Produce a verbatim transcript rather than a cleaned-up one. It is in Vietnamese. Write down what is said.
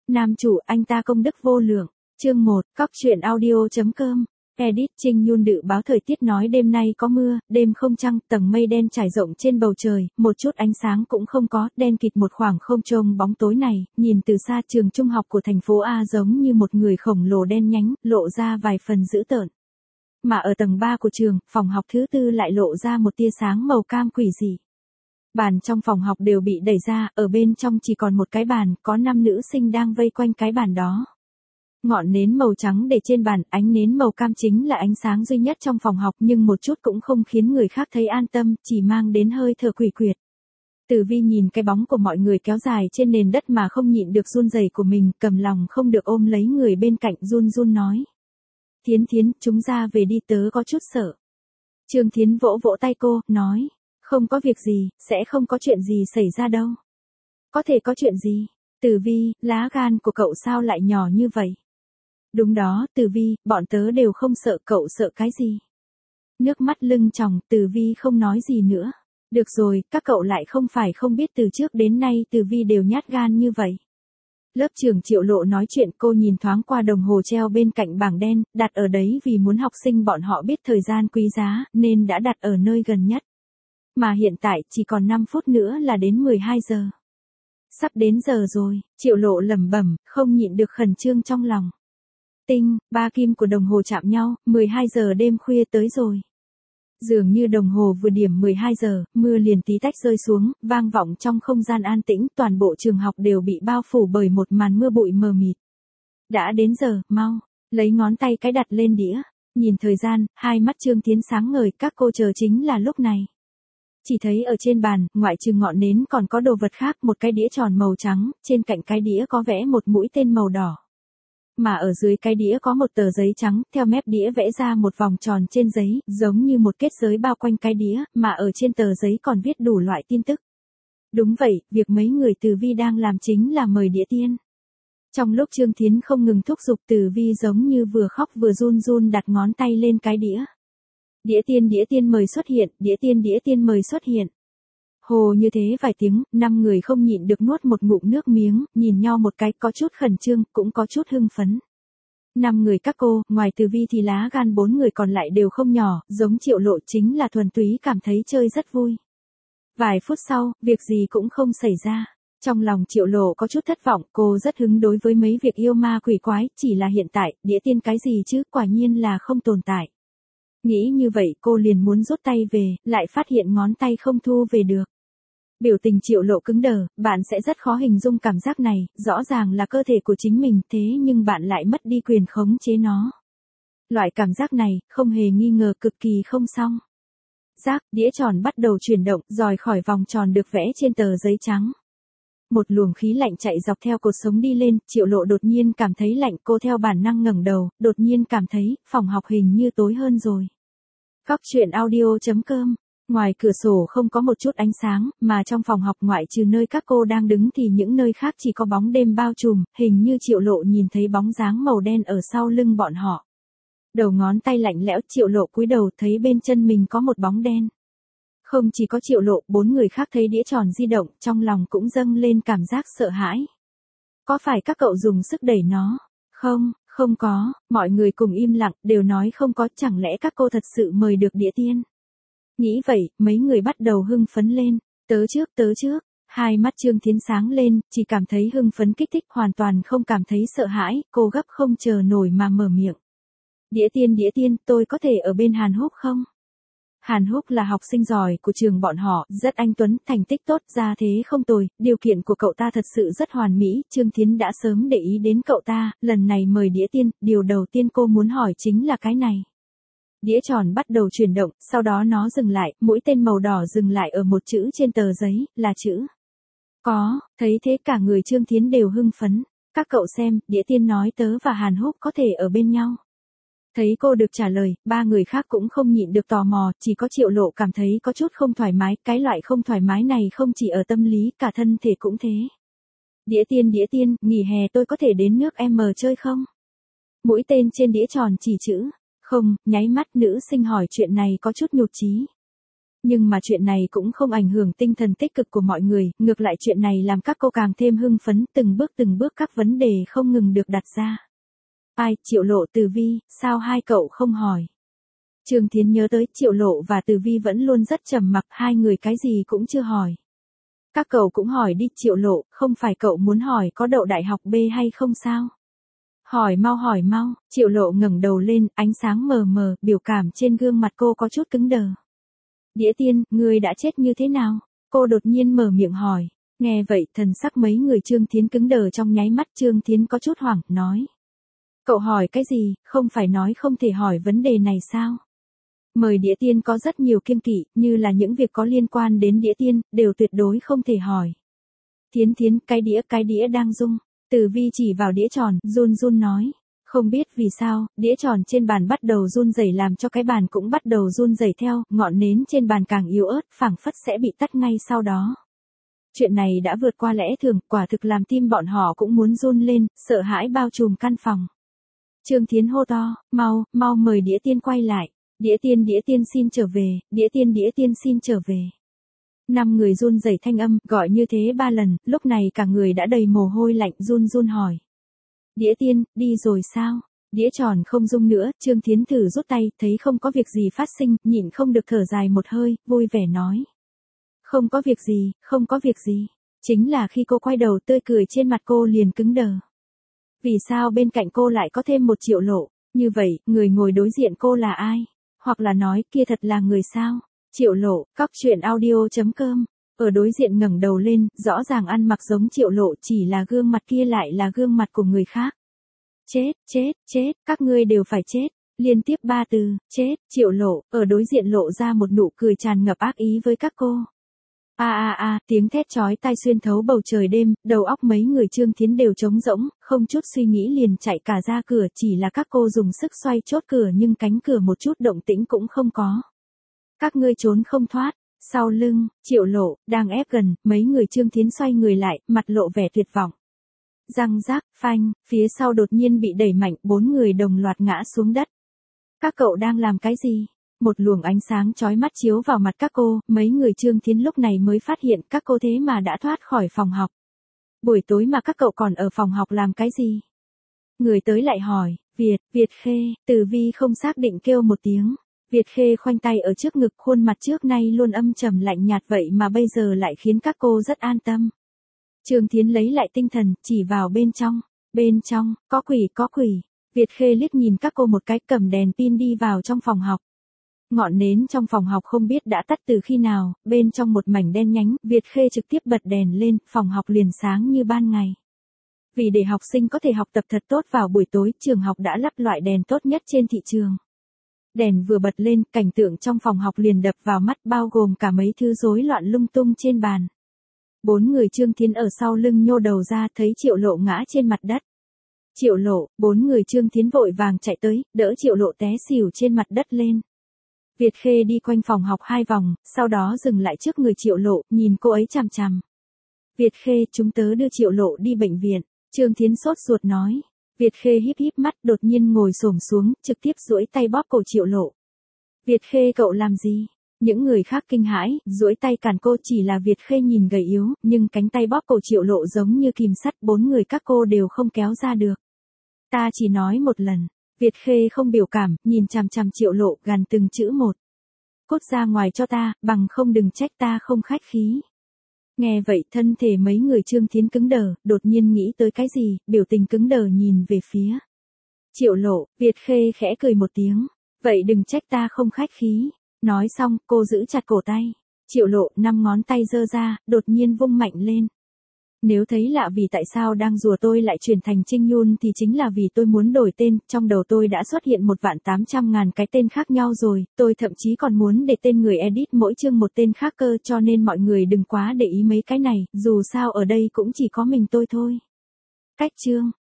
Nam chủ, anh ta công đức vô lượng. Chương một, cóc truyện audio.com. Edit Trinh Yun Đự báo thời tiết nói đêm nay có mưa, đêm không trăng, tầng mây đen trải rộng trên bầu trời, một chút ánh sáng cũng không có, đen kịt một khoảng không trông bóng tối này, nhìn từ xa trường trung học của thành phố A giống như một người khổng lồ đen nhánh, lộ ra vài phần dữ tợn. Mà ở tầng ba của trường, phòng học thứ tư lại lộ ra một tia sáng màu cam quỷ dị. Bàn trong phòng học đều bị đẩy ra, ở bên trong chỉ còn một cái bàn, có năm nữ sinh đang vây quanh cái bàn đó. Ngọn nến màu trắng để trên bàn, ánh nến màu cam chính là ánh sáng duy nhất trong phòng học nhưng một chút cũng không khiến người khác thấy an tâm, chỉ mang đến hơi thở quỷ quyệt. Tử Vi nhìn cái bóng của mọi người kéo dài trên nền đất mà không nhịn được run rẩy của mình, cầm lòng không được ôm lấy người bên cạnh run run nói. Thiến Thiến, chúng ra về đi, tớ có chút sợ. Trương Thiến vỗ vỗ tay cô, nói. Không có việc gì, sẽ không có chuyện gì xảy ra đâu. Có thể có chuyện gì? Tử Vi, lá gan của cậu sao lại nhỏ như vậy? Đúng đó, Tử Vi, bọn tớ đều không sợ, cậu sợ cái gì? Nước mắt lưng tròng, Tử Vi không nói gì nữa. Được rồi, các cậu lại không phải không biết từ trước đến nay Tử Vi đều nhát gan như vậy. Lớp trưởng Triệu Lộ nói chuyện, cô nhìn thoáng qua đồng hồ treo bên cạnh bảng đen, đặt ở đấy vì muốn học sinh bọn họ biết thời gian quý giá, nên đã đặt ở nơi gần nhất. Mà hiện tại chỉ còn năm phút nữa là đến mười hai giờ. Sắp đến giờ rồi, Triệu Lộ lẩm bẩm, không nhịn được khẩn trương trong lòng. Tinh, ba kim của đồng hồ chạm nhau, mười hai giờ đêm khuya tới rồi. Dường như đồng hồ vừa điểm mười hai giờ, mưa liền tí tách rơi xuống, vang vọng trong không gian an tĩnh, toàn bộ trường học đều bị bao phủ bởi một màn mưa bụi mờ mịt. Đã đến giờ, mau, lấy ngón tay cái đặt lên đĩa, nhìn thời gian, hai mắt Trương Thiến sáng ngời, các cô chờ chính là lúc này. Chỉ thấy ở trên bàn, ngoại trừ ngọn nến còn có đồ vật khác, một cái đĩa tròn màu trắng, trên cạnh cái đĩa có vẽ một mũi tên màu đỏ. Mà ở dưới cái đĩa có một tờ giấy trắng, theo mép đĩa vẽ ra một vòng tròn trên giấy, giống như một kết giới bao quanh cái đĩa, mà ở trên tờ giấy còn viết đủ loại tin tức. Đúng vậy, việc mấy người Tử Vi đang làm chính là mời đĩa tiên. Trong lúc Trương Thiến không ngừng thúc giục, Tử Vi giống như vừa khóc vừa run run đặt ngón tay lên cái đĩa. Đĩa tiên đĩa tiên mời xuất hiện, đĩa tiên đĩa tiên mời xuất hiện. Hồ như thế vài tiếng, năm người không nhịn được nuốt một ngụm nước miếng, nhìn nhau một cái, có chút khẩn trương, cũng có chút hưng phấn. Năm người các cô, ngoài Tử Vi thì lá gan bốn người còn lại đều không nhỏ, giống Triệu Lộ chính là thuần túy cảm thấy chơi rất vui. Vài phút sau, việc gì cũng không xảy ra. Trong lòng Triệu Lộ có chút thất vọng, cô rất hứng đối với mấy việc yêu ma quỷ quái, chỉ là hiện tại, đĩa tiên cái gì chứ, quả nhiên là không tồn tại. Nghĩ như vậy cô liền muốn rút tay về, lại phát hiện ngón tay không thu về được. Biểu tình Triệu Lộ cứng đờ, bạn sẽ rất khó hình dung cảm giác này, rõ ràng là cơ thể của chính mình, thế nhưng bạn lại mất đi quyền khống chế nó. Loại cảm giác này, không hề nghi ngờ cực kỳ không xong. Rác, đĩa tròn bắt đầu chuyển động, rời khỏi vòng tròn được vẽ trên tờ giấy trắng. Một luồng khí lạnh chạy dọc theo cột sống đi lên, Triệu Lộ đột nhiên cảm thấy lạnh, cô theo bản năng ngẩng đầu, đột nhiên cảm thấy, phòng học hình như tối hơn rồi. Cóc truyện audio.com. Ngoài cửa sổ không có một chút ánh sáng, mà trong phòng học ngoại trừ nơi các cô đang đứng thì những nơi khác chỉ có bóng đêm bao trùm, hình như Triệu Lộ nhìn thấy bóng dáng màu đen ở sau lưng bọn họ. Đầu ngón tay lạnh lẽo, Triệu Lộ cúi đầu thấy bên chân mình có một bóng đen. Không chỉ có Triệu Lộ, bốn người khác thấy đĩa tròn di động, trong lòng cũng dâng lên cảm giác sợ hãi. Có phải các cậu dùng sức đẩy nó? Không, không có, mọi người cùng im lặng, đều nói không có, chẳng lẽ các cô thật sự mời được đĩa tiên? Nghĩ vậy, mấy người bắt đầu hưng phấn lên, tớ trước, tớ trước, hai mắt Trương Thiến sáng lên, chỉ cảm thấy hưng phấn kích thích, hoàn toàn không cảm thấy sợ hãi, cô gấp không chờ nổi mà mở miệng. Đĩa tiên đĩa tiên, tôi có thể ở bên Hàn Húc không? Hàn Húc là học sinh giỏi của trường bọn họ, rất anh tuấn, thành tích tốt, ra thế không tồi, điều kiện của cậu ta thật sự rất hoàn mỹ, Trương Thiến đã sớm để ý đến cậu ta, lần này mời đĩa tiên, điều đầu tiên cô muốn hỏi chính là cái này. Đĩa tròn bắt đầu chuyển động, sau đó nó dừng lại, mũi tên màu đỏ dừng lại ở một chữ trên tờ giấy, là chữ có, thấy thế cả người Trương Thiến đều hưng phấn. Các cậu xem, đĩa tiên nói tớ và Hàn Húc có thể ở bên nhau. Thấy cô được trả lời, ba người khác cũng không nhịn được tò mò, chỉ có Triệu Lộ cảm thấy có chút không thoải mái, cái loại không thoải mái này không chỉ ở tâm lý, cả thân thể cũng thế. Đĩa tiên đĩa tiên, nghỉ hè tôi có thể đến nước em chơi không? Mũi tên trên đĩa tròn chỉ chữ không, nháy mắt nữ sinh hỏi chuyện này có chút nhụt chí. Nhưng mà chuyện này cũng không ảnh hưởng tinh thần tích cực của mọi người, ngược lại chuyện này làm các cô càng thêm hưng phấn, từng bước từng bước các vấn đề không ngừng được đặt ra. Ai, Triệu Lộ, Từ Vi, sao hai cậu không hỏi? Trương Thiến nhớ tới Triệu Lộ và Từ Vi vẫn luôn rất trầm mặc, hai người cái gì cũng chưa hỏi. Các cậu cũng hỏi đi Triệu Lộ, không phải cậu muốn hỏi có đậu đại học B hay không sao? Hỏi mau hỏi mau, Triệu Lộ ngẩng đầu lên, ánh sáng mờ mờ, biểu cảm trên gương mặt cô có chút cứng đờ. Đĩa Tiên, ngươi đã chết như thế nào? Cô đột nhiên mở miệng hỏi. Nghe vậy, thần sắc mấy người Trương Thiến cứng đờ trong nháy mắt. Trương Thiến có chút hoảng, nói. Cậu hỏi cái gì, không phải nói không thể hỏi vấn đề này sao? Mời Đĩa Tiên có rất nhiều kiêng kỵ, như là những việc có liên quan đến Đĩa Tiên, đều tuyệt đối không thể hỏi. Thiến Thiến, cái đĩa, cái đĩa đang rung. Từ Vi chỉ vào đĩa tròn, run run nói. Không biết vì sao, đĩa tròn trên bàn bắt đầu run rẩy làm cho cái bàn cũng bắt đầu run rẩy theo, ngọn nến trên bàn càng yếu ớt, phảng phất sẽ bị tắt ngay sau đó. Chuyện này đã vượt qua lẽ thường, quả thực làm tim bọn họ cũng muốn run lên, sợ hãi bao trùm căn phòng. Trương Thiến hô to, mau, mau mời Đĩa Tiên quay lại. Đĩa Tiên, Đĩa Tiên xin trở về, Đĩa Tiên, Đĩa Tiên xin trở về. Năm người run rẩy thanh âm, gọi như thế ba lần, lúc này cả người đã đầy mồ hôi lạnh, run run hỏi. Đĩa Tiên, đi rồi sao? Đĩa tròn không rung nữa, Trương Thiến thử rút tay, thấy không có việc gì phát sinh, nhịn không được thở dài một hơi, vui vẻ nói. Không có việc gì, không có việc gì. Chính là khi cô quay đầu tươi cười trên mặt cô liền cứng đờ. Vì sao bên cạnh cô lại có thêm một Triệu Lộ? Như vậy, người ngồi đối diện cô là ai? Hoặc là nói, kia thật là người sao? Triệu Lộ, cóc truyện audio chấm com. Ở đối diện ngẩng đầu lên, rõ ràng ăn mặc giống Triệu Lộ, chỉ là gương mặt kia lại là gương mặt của người khác. Chết, chết, chết, các ngươi đều phải chết. Liên tiếp ba từ, chết, Triệu Lộ, ở đối diện lộ ra một nụ cười tràn ngập ác ý với các cô. A a a, tiếng thét chói tai xuyên thấu bầu trời đêm, đầu óc mấy người Trương Thiến đều trống rỗng, không chút suy nghĩ liền chạy cả ra cửa, chỉ là các cô dùng sức xoay chốt cửa nhưng cánh cửa một chút động tĩnh cũng không có. Các ngươi trốn không thoát. Sau lưng, Triệu Lộ, đang ép gần, mấy người Trương Thiến xoay người lại, mặt lộ vẻ tuyệt vọng. Răng rác, phanh, phía sau đột nhiên bị đẩy mạnh, bốn người đồng loạt ngã xuống đất. Các cậu đang làm cái gì? Một luồng ánh sáng chói mắt chiếu vào mặt các cô, mấy người Trương Thiến lúc này mới phát hiện các cô thế mà đã thoát khỏi phòng học. Buổi tối mà các cậu còn ở phòng học làm cái gì? Người tới lại hỏi, Việt, Việt Khê, Từ Vi không xác định kêu một tiếng. Việt Khê khoanh tay ở trước ngực, khuôn mặt trước nay luôn âm trầm lạnh nhạt vậy mà bây giờ lại khiến các cô rất an tâm. Trương Thiến lấy lại tinh thần, chỉ vào bên trong. Bên trong, có quỷ, có quỷ. Việt Khê liếc nhìn các cô một cái, cầm đèn pin đi vào trong phòng học. Ngọn nến trong phòng học không biết đã tắt từ khi nào, bên trong một mảnh đen nhánh, Việt Khê trực tiếp bật đèn lên, phòng học liền sáng như ban ngày. Vì để học sinh có thể học tập thật tốt vào buổi tối, trường học đã lắp loại đèn tốt nhất trên thị trường. Đèn vừa bật lên, cảnh tượng trong phòng học liền đập vào mắt, bao gồm cả mấy thứ rối loạn lung tung trên bàn. Bốn người Trương Thiến ở sau lưng nhô đầu ra, thấy Triệu Lộ ngã trên mặt đất. Triệu Lộ, bốn người Trương Thiến vội vàng chạy tới, đỡ Triệu Lộ té xỉu trên mặt đất lên. Việt Khê đi quanh phòng học hai vòng, sau đó dừng lại trước người Triệu Lộ, nhìn cô ấy chằm chằm. Việt Khê, chúng tớ đưa Triệu Lộ đi bệnh viện. Trương Thiến sốt ruột nói. Việt Khê híp híp mắt, đột nhiên ngồi xổm xuống, trực tiếp duỗi tay bóp cổ Triệu Lộ. Việt Khê, cậu làm gì? Những người khác kinh hãi, duỗi tay cản cô, chỉ là Việt Khê nhìn gầy yếu, nhưng cánh tay bóp cổ Triệu Lộ giống như kìm sắt, bốn người các cô đều không kéo ra được. Ta chỉ nói một lần. Việt Khê không biểu cảm, nhìn chằm chằm Triệu Lộ, gằn từng chữ một. Cút ra ngoài cho ta, bằng không đừng trách ta không khách khí. Nghe vậy, thân thể mấy người Trương Thiến cứng đờ, đột nhiên nghĩ tới cái gì, biểu tình cứng đờ nhìn về phía Triệu Lộ. Việt Khê khẽ cười một tiếng. Vậy đừng trách ta không khách khí. Nói xong, cô giữ chặt cổ tay. Triệu Lộ, năm ngón tay giơ ra, đột nhiên vung mạnh lên. Nếu thấy lạ vì tại sao đang rùa tôi lại chuyển thành Trinh Yun thì chính là vì tôi muốn đổi tên, trong đầu tôi đã xuất hiện một vạn tám trăm ngàn cái tên khác nhau rồi, tôi thậm chí còn muốn để tên người edit mỗi chương một tên khác cơ, cho nên mọi người đừng quá để ý mấy cái này, dù sao ở đây cũng chỉ có mình tôi thôi. Cách chương